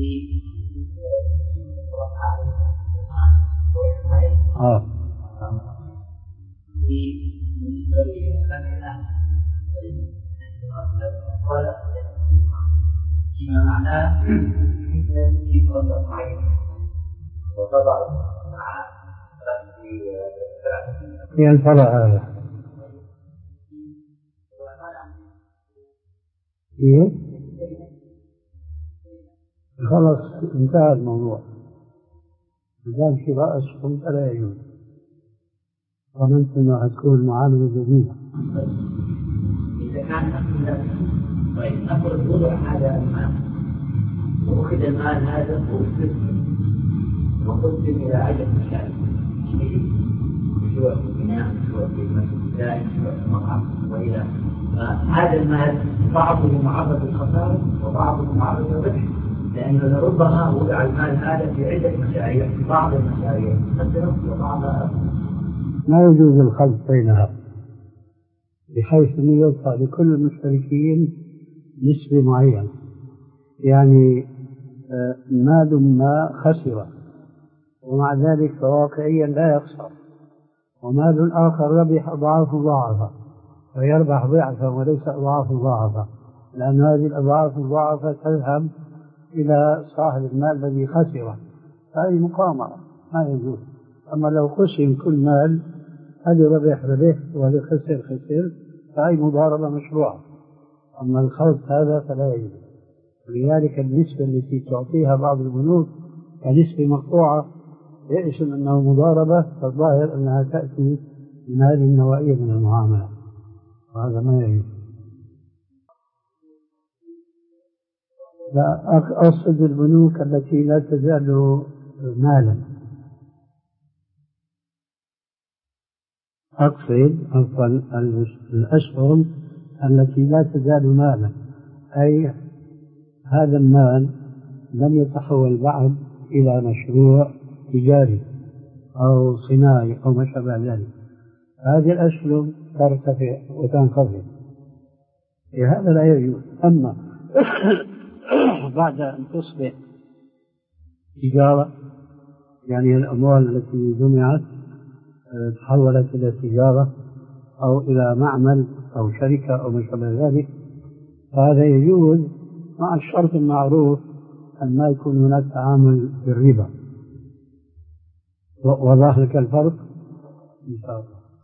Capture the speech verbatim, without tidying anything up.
آه. فيما معناه في قدر معين وطبعا في الفرع هذا إيه؟ خلاص انتهى الموضوع. إذا شراء أسهم فلا يجوز، ظننت أنها تكون معاملة جديدة. إذا كان طيب نفرض وضع هذا المال وأخذ المال هذا وقسم وقسم إلى عدد مشاريع مشروع في البناء، مشروع في المسجد، مشروع في المطعم وإلى هذا المال بعضه معرض للخسارة وبعضه معرض للربح، لأنه لربما وضع المال هذا في عدة مشاريع، في بعض المشاريع تقدم وبعضها لا يجوز الخلط بينها، بحيث أنه يبقى لكل المشتركين نسبة معينة. يعني مال ما خسر ومع ذلك فواقعيا لا يخسر، ومال آخر ربح أضعاف ضاعفة فيربح ضعفا وليس أضعاف ضاعفة، لأن هذه الأضعاف الضاعفة تذهب إلى صاحب المال الذي خسر، فهذه مقامرة ما يجوز. أما لو قسم كل مال هذا ربح ربح وهذا خسر خسر فهي مضاربة مشروعة. أما الخلط هذا فلا يجوز. ولذلك النسبة التي تعطيها بعض البنوك كنسبة مقطوعة يئسم أنه مضاربة، فالظاهر أنها تأتي من هذه النوعية من المعاملة، وهذا ما يجوز. لا أقصد البنوك التي لا تزال مالا، أقصد أفضل الأسهم التي لا تزال مالا، أي هذا المال لم يتحول بعد إلى مشروع تجاري أو صناعي أو ما شابه ذلك، هذه الأسهم ترتفع وتنخفض، هذا لا يجوز. أما بعد أن تصبح تجارة، يعني الأموال التي جمعت تحولت إلى تجارة أو إلى معمل أو شركة أو ما شابه ذلك، فهذا يجوز مع الشرط المعروف أن ما يكون هناك تعامل بالربا. وضح لك الفرق إن شاء الله.